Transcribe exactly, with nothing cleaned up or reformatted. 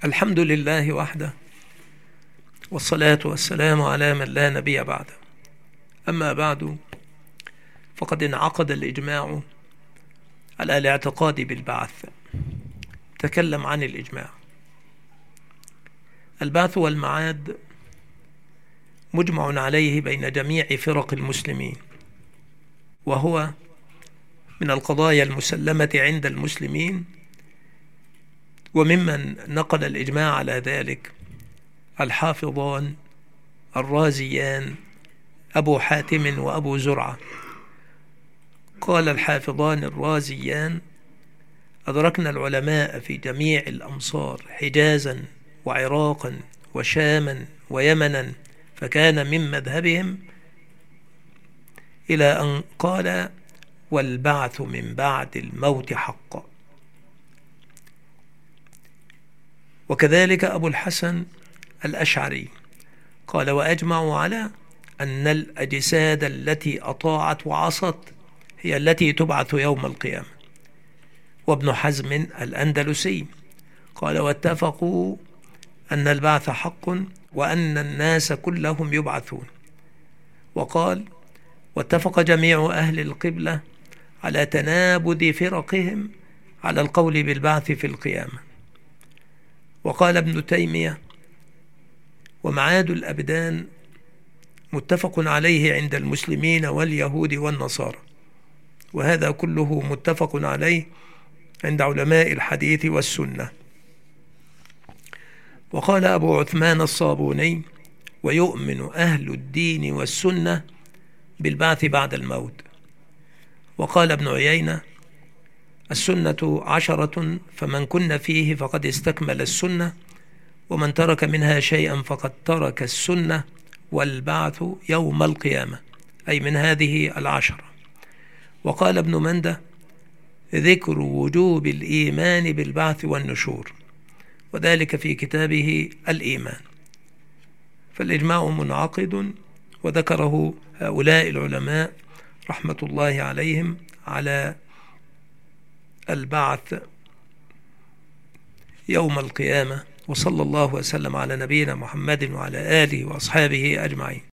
الحمد لله وحده، والصلاة والسلام على من لا نبي بعده. أما بعد، فقد انعقد الإجماع على الاعتقاد بالبعث. تكلم عن الإجماع. البعث والمعاد مجمع عليه بين جميع فرق المسلمين، وهو من القضايا المسلمة عند المسلمين. وممن نقل الإجماع على ذلك الحافظان الرازيان أبو حاتم وأبو زرعة. قال الحافظان الرازيان: أدركنا العلماء في جميع الأمصار حجازا وعراقا وشاما ويمنا، فكان من مذهبهم إلى أن قال: والبعث من بعد الموت حقا. وكذلك أبو الحسن الأشعري قال: وأجمعوا على أن الأجساد التي أطاعت وعصت هي التي تبعث يوم القيامة. وابن حزم الأندلسي قال: واتفقوا أن البعث حق وأن الناس كلهم يبعثون. وقال: واتفق جميع أهل القبلة على تنابذ فرقهم على القول بالبعث في القيامة. وقال ابن تيمية: ومعاد الأبدان متفق عليه عند المسلمين واليهود والنصارى، وهذا كله متفق عليه عند علماء الحديث والسنة. وقال أبو عثمان الصابوني: ويؤمن أهل الدين والسنة بالبعث بعد الموت. وقال ابن عيينة: السنة عشرة، فمن كن فيه فقد استكمل السنة، ومن ترك منها شيئا فقد ترك السنة، والبعث يوم القيامة، أي من هذه العشرة. وقال ابن منده: ذكر وجوب الإيمان بالبعث والنشور، وذلك في كتابه الإيمان. فالإجماع منعقد، وذكره هؤلاء العلماء رحمة الله عليهم على البعث يوم القيامة. وصلى الله وسلم على نبينا محمد وعلى آله وأصحابه أجمعين.